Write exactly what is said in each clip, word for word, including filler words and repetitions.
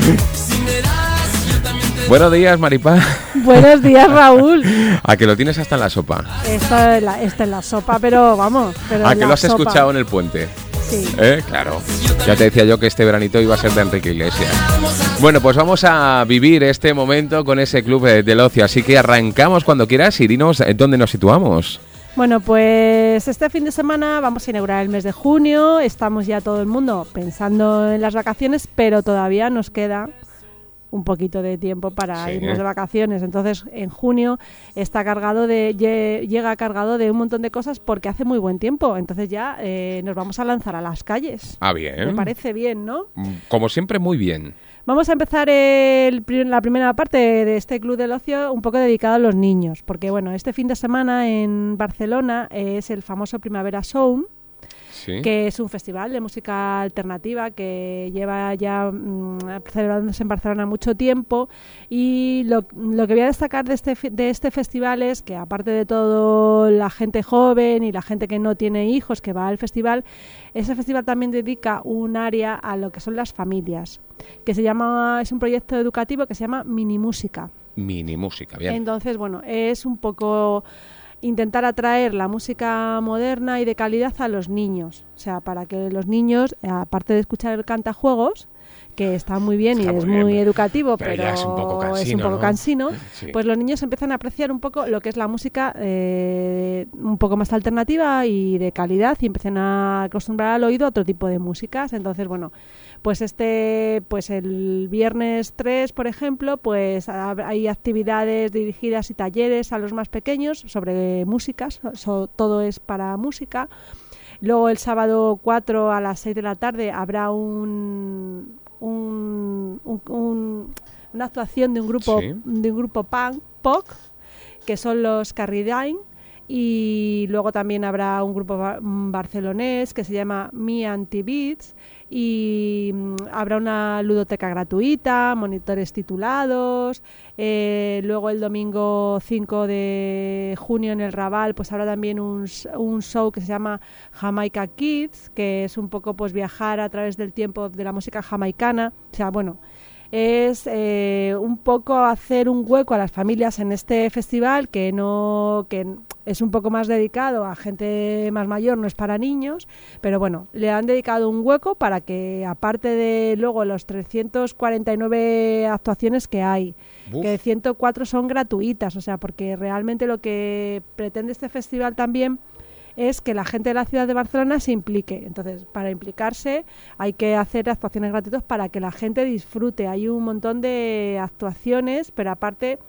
Buenos días, Maripaz. Buenos días, Raúl. A que lo tienes hasta en la sopa. Esta es la, esta es la sopa, pero vamos. Pero A que lo has sopa. escuchado en el puente. Sí. ¿Eh? Claro. Ya te decía yo que este veranito iba a ser de Enrique Iglesias. Bueno, pues vamos a vivir este momento con ese club del ocio. Así que arrancamos cuando quieras y dinos dónde nos situamos. Bueno, pues este fin de semana vamos a inaugurar el mes de junio. Estamos ya todo el mundo pensando en las vacaciones, pero todavía nos queda un poquito de tiempo para sí. irnos de vacaciones. Entonces, en junio está cargado de llega cargado de un montón de cosas porque hace muy buen tiempo. Entonces ya eh, nos vamos a lanzar a las calles. Ah, bien. Me parece bien, ¿no? Como siempre, muy bien. Vamos a empezar el, la primera parte de este Club del Ocio un poco dedicado a los niños, porque bueno, este fin de semana en Barcelona es el famoso Primavera Sound, sí. que es un festival de música alternativa que lleva ya mmm, celebrándose en Barcelona mucho tiempo, y lo, lo que voy a destacar de este, de este festival es que, aparte de todo la gente joven y la gente que no tiene hijos que va al festival, ese festival también dedica un área a lo que son las familias, que se llama, es un proyecto educativo que se llama Minimúsica. Minimúsica, bien. Entonces, bueno, es un poco intentar atraer la música moderna y de calidad a los niños, o sea, para que los niños, aparte de escuchar el cantajuegos, que está muy bien está y muy es bien. muy educativo, pero, pero es un poco cansino, es un poco ¿no? cansino sí. pues los niños empiezan a apreciar un poco lo que es la música eh, un poco más alternativa y de calidad, y empiezan a acostumbrar al oído a otro tipo de músicas. Entonces, bueno, pues este pues el viernes tres, por ejemplo, pues hay actividades dirigidas y talleres a los más pequeños sobre músicas, so, todo es para música. Luego el sábado cuatro a las seis de la tarde habrá un Un, un, un, una actuación de un grupo sí. de un grupo punk pop que son los Carridine, y luego también habrá un grupo bar- barcelonés que se llama Me Anti-Beats, y um, habrá una ludoteca gratuita, monitores titulados. Eh, luego el domingo cinco de junio en el Raval pues habrá también un, un show que se llama Jamaica Kids, que es un poco pues viajar a través del tiempo de la música jamaicana. O sea, bueno, es eh, un poco hacer un hueco a las familias en este festival, que no que es un poco más dedicado a gente más mayor, no es para niños, pero bueno, le han dedicado un hueco para que, aparte de luego los trescientas cuarenta y nueve actuaciones que hay, Uf. que ciento cuatro son gratuitas, o sea, porque realmente lo que pretende este festival también es que la gente de la ciudad de Barcelona se implique. Entonces, para implicarse hay que hacer actuaciones gratuitas para que la gente disfrute. Hay un montón de actuaciones, pero aparte,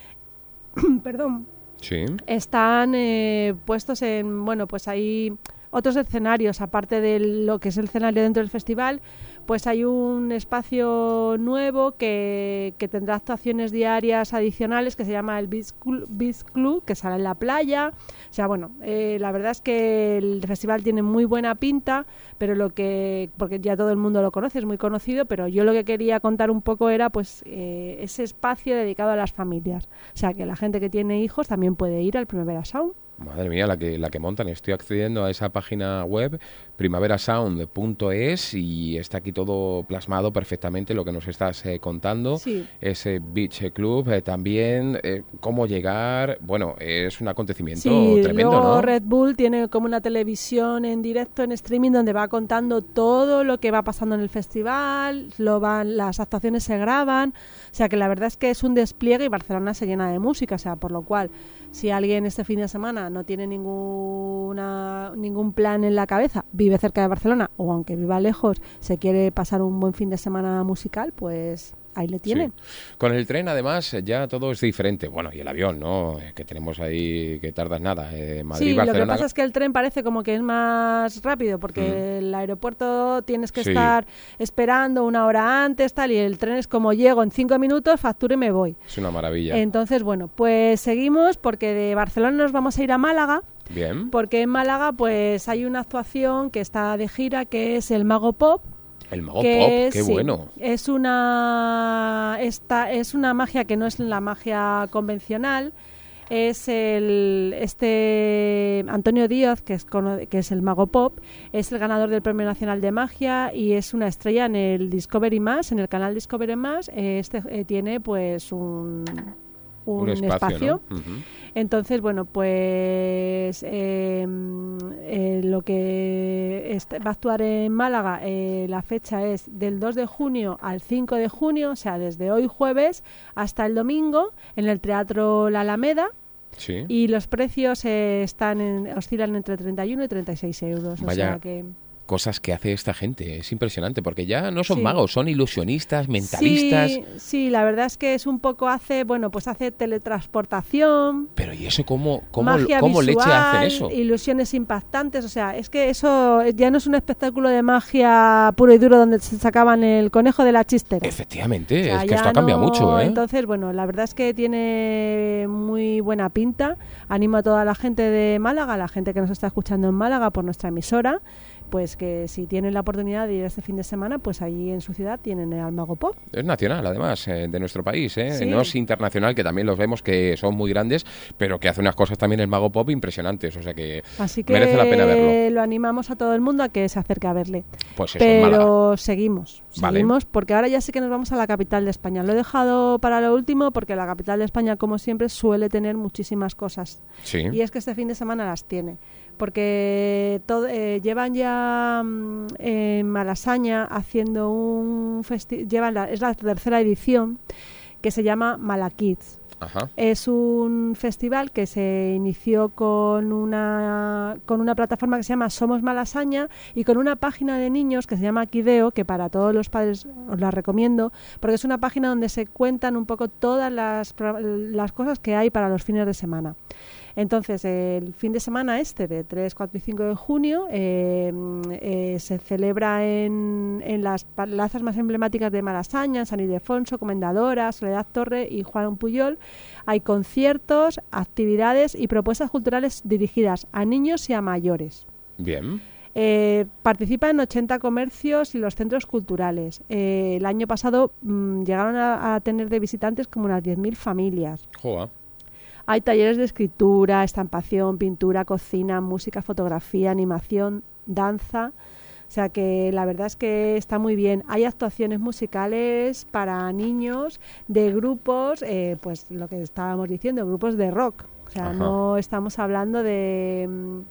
perdón, sí. están eh, puestos en, bueno, pues hay otros escenarios, aparte de lo que es el escenario dentro del festival, pues hay un espacio nuevo que, que tendrá actuaciones diarias adicionales, que se llama el Beach Club, Beach Club, que sale en la playa. O sea, bueno, eh, la verdad es que el festival tiene muy buena pinta, pero lo que, porque ya todo el mundo lo conoce, es muy conocido, pero yo lo que quería contar un poco era pues eh, ese espacio dedicado a las familias. O sea, que la gente que tiene hijos también puede ir al Primavera Sound. Madre mía, la que la que montan. Estoy accediendo a esa página web, primavera sound punto es, y está aquí todo plasmado perfectamente lo que nos estás eh, contando. Sí. Ese Beach Club, eh, también eh, cómo llegar. Bueno, es un acontecimiento sí, tremendo, luego ¿no? Red Bull tiene como una televisión en directo, en streaming, donde va contando todo lo que va pasando en el festival, lo van, las actuaciones se graban. O sea, que la verdad es que es un despliegue, y Barcelona se llena de música, o sea, por lo cual, si alguien este fin de semana no tiene ninguna ningún plan en la cabeza, vive cerca de Barcelona o aunque viva lejos, se quiere pasar un buen fin de semana musical, pues ahí le tienen. Sí. Con el tren, además, ya todo es diferente. Bueno, y el avión, ¿no? Que tenemos ahí, que tardas nada. Eh, Madrid, sí, Barcelona. Lo que pasa es que el tren parece como que es más rápido, porque mm. el aeropuerto tienes que sí. estar esperando una hora antes, tal, y el tren es como llego en cinco minutos, facturo y me voy. Es una maravilla. Entonces, bueno, pues seguimos, porque de Barcelona nos vamos a ir a Málaga. Bien. Porque en Málaga pues hay una actuación que está de gira, que es el Mago Pop. El Mago Pop, qué sí, bueno. Es una, esta, es una magia que no es la magia convencional. es el este Antonio Díaz, que es, que es el Mago Pop, es el ganador del Premio Nacional de Magia y es una estrella en el Discovery Más, en el canal Discovery Más. Este eh, tiene pues un, un, un espacio, espacio. ¿no? Uh-huh. Entonces, bueno, pues eh, eh, lo que este, va a actuar en Málaga, eh, la fecha es del dos de junio al cinco de junio, o sea, desde hoy jueves hasta el domingo, en el Teatro La Alameda. Sí. Y los precios eh, están en, oscilan entre treinta y uno y treinta y seis euros. Vaya. O sea que... cosas que hace esta gente, es impresionante, porque ya no son sí. magos, son ilusionistas, mentalistas. Sí, sí, la verdad es que es un poco hace, bueno, pues hace teletransportación. Pero ¿y eso cómo, cómo, magia cómo visual, leche hacen eso? Ilusiones impactantes, o sea, es que eso ya no es un espectáculo de magia puro y duro donde se sacaban el conejo de la chistera. Efectivamente, o sea, es que esto ha cambiado no, mucho, ¿eh? Entonces, bueno, la verdad es que tiene muy buena pinta. Animo a toda la gente de Málaga, a la gente que nos está escuchando en Málaga por nuestra emisora, pues que si tienen la oportunidad de ir este fin de semana, pues allí en su ciudad tienen el Mago Pop. Es nacional, además, eh, de nuestro país, ¿eh? Sí. No es internacional, que también los vemos que son muy grandes, pero que hace unas cosas también el Mago Pop impresionantes, o sea que, Así que merece la pena verlo. lo animamos a todo el mundo a que se acerque a verle. Pues eso, pero seguimos, Vale. seguimos, porque ahora ya sí que nos vamos a la capital de España. Lo he dejado para lo último porque la capital de España, como siempre, suele tener muchísimas cosas. Sí. Y es que este fin de semana las tiene. Porque todo, eh, llevan ya mm, en Malasaña haciendo un festival, llevan la, es la tercera edición, que se llama Malakids. Ajá. Es un festival que se inició con una con una plataforma que se llama Somos Malasaña y con una página de niños que se llama Kideo, que para todos los padres os la recomiendo, porque es una página donde se cuentan un poco todas las, las cosas que hay para los fines de semana. Entonces, el fin de semana este, de tres, cuatro y cinco de junio, eh, eh, se celebra en, en las plazas más emblemáticas de Malasaña, San Ildefonso, Comendadora, Soledad Torre y Juan Puyol. Hay conciertos, actividades y propuestas culturales dirigidas a niños y a mayores. Bien. Eh, participan ochenta comercios y los centros culturales. Eh, el año pasado mmm, llegaron a, a tener de visitantes como unas diez mil familias. Joa. Hay talleres de escritura, estampación, pintura, cocina, música, fotografía, animación, danza. O sea que la verdad es que está muy bien. Hay actuaciones musicales para niños de grupos, eh, pues lo que estábamos diciendo, grupos de rock. O sea, Ajá. no estamos hablando de,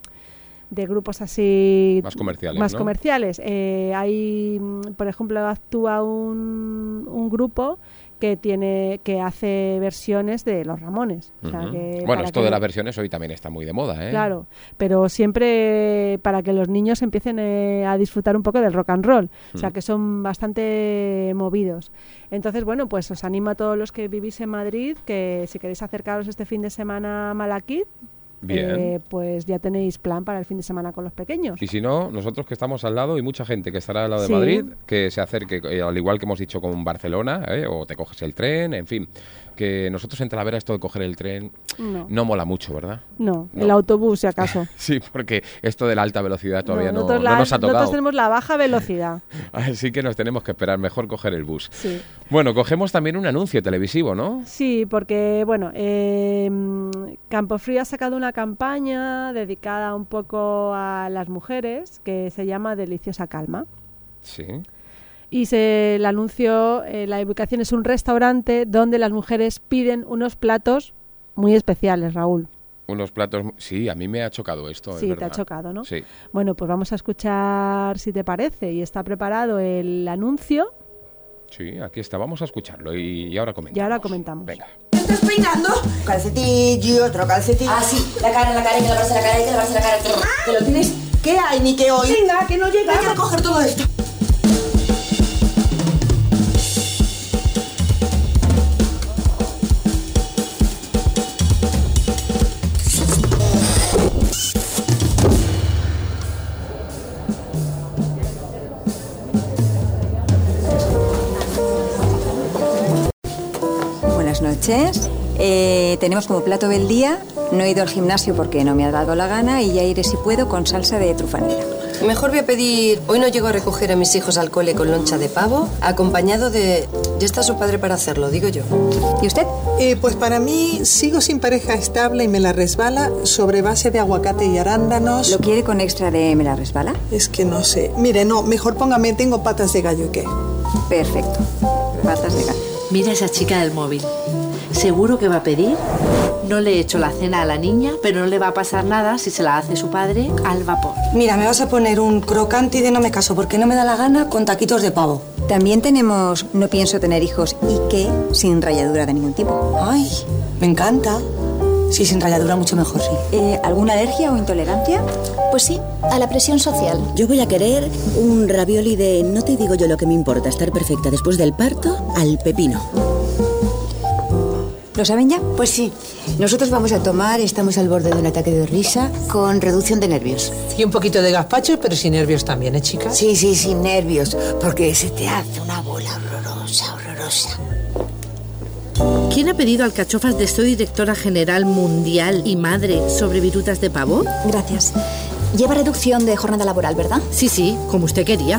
de grupos así Más comerciales, más ¿no? comerciales. Eh, hay, por ejemplo, actúa un, un grupo que tiene que hace versiones de Los Ramones. O sea, Uh-huh. que Bueno, para esto que- de las versiones hoy también está muy de moda, ¿eh? Claro, pero siempre para que los niños empiecen eh, a disfrutar un poco del rock and roll, o sea Mm. que son bastante movidos. Entonces, bueno, pues os animo a todos los que vivís en Madrid que si queréis acercaros este fin de semana a Malaquit, Bien. eh, pues ya tenéis plan para el fin de semana con los pequeños. Y si no, nosotros que estamos al lado y mucha gente que estará al lado de Sí. Madrid, que se acerque, eh, al igual que hemos dicho con Barcelona, ¿eh? O te coges el tren, en fin, que nosotros en Talavera esto de coger el tren No, no mola mucho, ¿verdad? no, No. el autobús si acaso. Sí, porque esto de la alta velocidad todavía no, nosotros, no la- nos ha nosotros tocado. tenemos la baja velocidad. Así que nos tenemos que esperar, mejor coger el bus. Sí. Bueno, cogemos también un anuncio televisivo, ¿no? Sí, porque, bueno, eh, Campofrío ha sacado una campaña dedicada un poco a las mujeres que se llama Deliciosa Calma. Sí. Y se, el anuncio, eh, la ubicación es un restaurante donde las mujeres piden unos platos muy especiales, Raúl. Unos platos... Sí, a mí me ha chocado esto, es Sí, te verdad. ha chocado, ¿no? Sí. Bueno, pues vamos a escuchar si te parece. Y está preparado el anuncio Sí, aquí está. Vamos a escucharlo y, y ahora comentamos. y ahora comentamos. Venga. ¿Qué estás peinando? Calcetín y otro calcetín. Ah, sí, la cara, la cara, hay que lavarse la cara, hay que lavarse la cara. ¿Que lo tienes? ¿Qué hay ni qué hoy? Venga, que no llega. Hay que recoger todo esto. Buenas noches. Eh, tenemos como plato del día, no he ido al gimnasio porque no me ha dado la gana y ya iré si puedo con salsa de trufanera. Mejor voy a pedir... Hoy no llego a recoger a mis hijos al cole con loncha de pavo, acompañado de... Ya está su padre para hacerlo, digo yo. ¿Y usted? Eh, pues para mí, sigo sin pareja estable y me la resbala sobre base de aguacate y arándanos. ¿Lo quiere con extra de me la resbala? Es que no sé. Mire, no, mejor póngame, tengo patas de gallo y qué. Perfecto. Patas de gallo. Mira esa chica del móvil. Seguro que va a pedir. No le he hecho la cena a la niña, pero no le va a pasar nada si se la hace su padre al vapor. Mira, me vas a poner un crocante y de no me caso porque no me da la gana con taquitos de pavo. También tenemos no pienso tener hijos y que sin ralladura de ningún tipo. Ay, me encanta. Sí, sin ralladura mucho mejor, sí. Eh, ¿Alguna alergia o intolerancia? Pues sí, a la presión social. Yo voy a querer un ravioli de no te digo yo lo que me importa estar perfecta después del parto al pepino. ¿Lo saben ya? Pues sí. Nosotros vamos a tomar, estamos al borde de un ataque de risa con reducción de nervios. Y un poquito de gazpacho, pero sin nervios también, ¿eh, chicas? Sí, sí, sin nervios, porque se te hace una bola horrorosa, horrorosa. ¿Quién ha pedido alcachofas de soy directora general mundial y madre sobre virutas de pavo? Gracias. Lleva reducción de jornada laboral, ¿verdad? Sí, sí, como usted quería.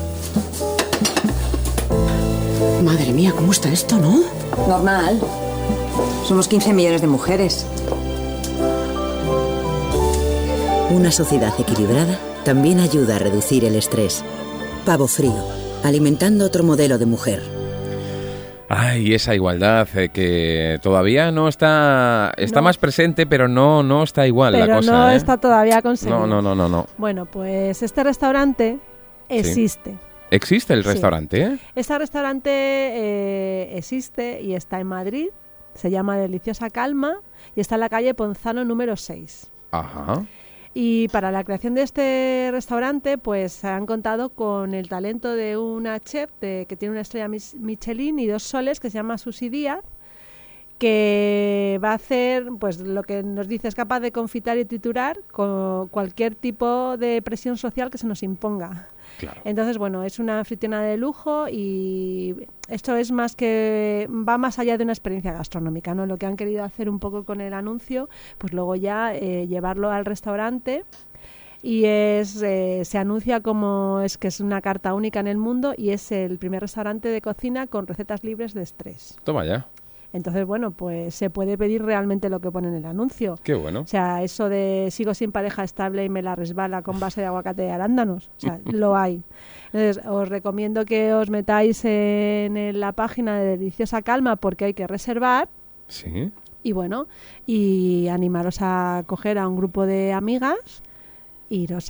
Madre mía, ¿cómo está esto, no? Normal. Somos quince millones de mujeres. Una sociedad equilibrada también ayuda a reducir el estrés. Pavo frío, alimentando otro modelo de mujer. Ay, esa igualdad eh, que todavía no está... Está No. más presente, pero no, no está igual Pero la cosa, no ¿eh? está todavía conseguido. No, no, no, no, no. Bueno, pues este restaurante existe. ¿Existe el Sí. restaurante, eh? Este restaurante eh, existe y está en Madrid. Se llama Deliciosa Calma y está en la calle Ponzano número seis. Ajá. Y para la creación de este restaurante, pues se han contado con el talento de una chef de, que tiene una estrella mis- Michelin y dos soles, que se llama Susi Díaz, que va a hacer, pues lo que nos dice, es capaz de confitar y triturar con cualquier tipo de presión social que se nos imponga. Claro. Entonces, bueno, es una anfitriona de lujo y esto es más que, va más allá de una experiencia gastronómica, ¿no? Lo que han querido hacer un poco con el anuncio, pues luego ya eh, llevarlo al restaurante y es eh, se anuncia como es que es una carta única en el mundo y es el primer restaurante de cocina con recetas libres de estrés. Toma ya. Entonces, bueno, pues se puede pedir realmente lo que pone en el anuncio. Qué bueno. O sea, eso de sigo sin pareja estable y me la resbala con base de aguacate y arándanos. O sea, lo hay. Entonces, os recomiendo que os metáis en, en la página de Deliciosa Calma porque hay que reservar. Sí. Y bueno, y animaros a coger a un grupo de amigas iros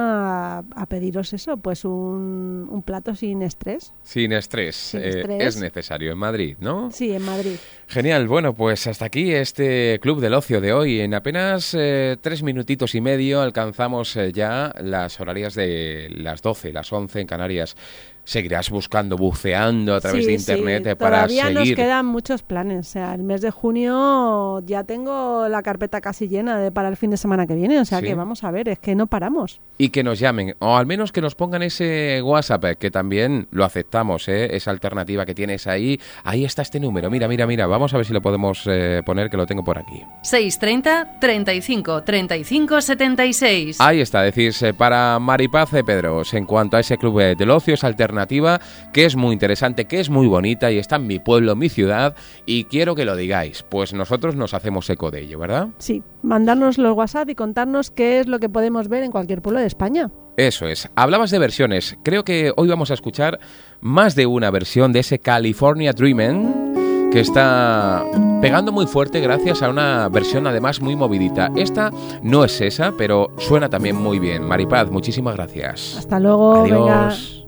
a, a pediros eso, pues un, un plato sin estrés. Sin estrés. Sin eh, estrés. Es necesario en Madrid, ¿no? Sí, en Madrid. Genial, bueno, pues hasta aquí este Club del Ocio de hoy. En apenas eh, tres minutitos y medio alcanzamos eh, ya las horarias de las doce, las once en Canarias. Seguirás buscando, buceando a través Sí, de internet sí. eh, para Todavía seguir. nos quedan muchos planes. O sea, el mes de junio ya tengo la carpeta casi llena de, para el fin de semana que viene. O sea, Sí. que vamos a ver, es que no paramos. Y que nos llamen, o al menos que nos pongan ese WhatsApp, eh, que también lo aceptamos, ¿eh? Esa alternativa que tienes ahí. Ahí está este número, mira, mira, mira. Vamos a ver si lo podemos eh, poner, que lo tengo por aquí. seis treinta, treinta y cinco, treinta y cinco, setenta y seis. Ahí está, decís, eh, para Maripaz de Pedros, en cuanto a ese Club eh, del Ocio, esa alternativa, que es muy interesante, que es muy bonita y está en mi pueblo, mi ciudad, y quiero que lo digáis, pues nosotros nos hacemos eco de ello, ¿verdad? Sí, mandarnos los WhatsApp y contarnos qué es lo que podemos ver en cualquier pueblo de España. Eso es. Hablabas de versiones. Creo que hoy vamos a escuchar más de una versión de ese California Dreamin', que está pegando muy fuerte gracias a una versión además muy movidita. Esta no es esa, pero suena también muy bien. Maripaz, muchísimas gracias. Hasta luego, Adiós. venga.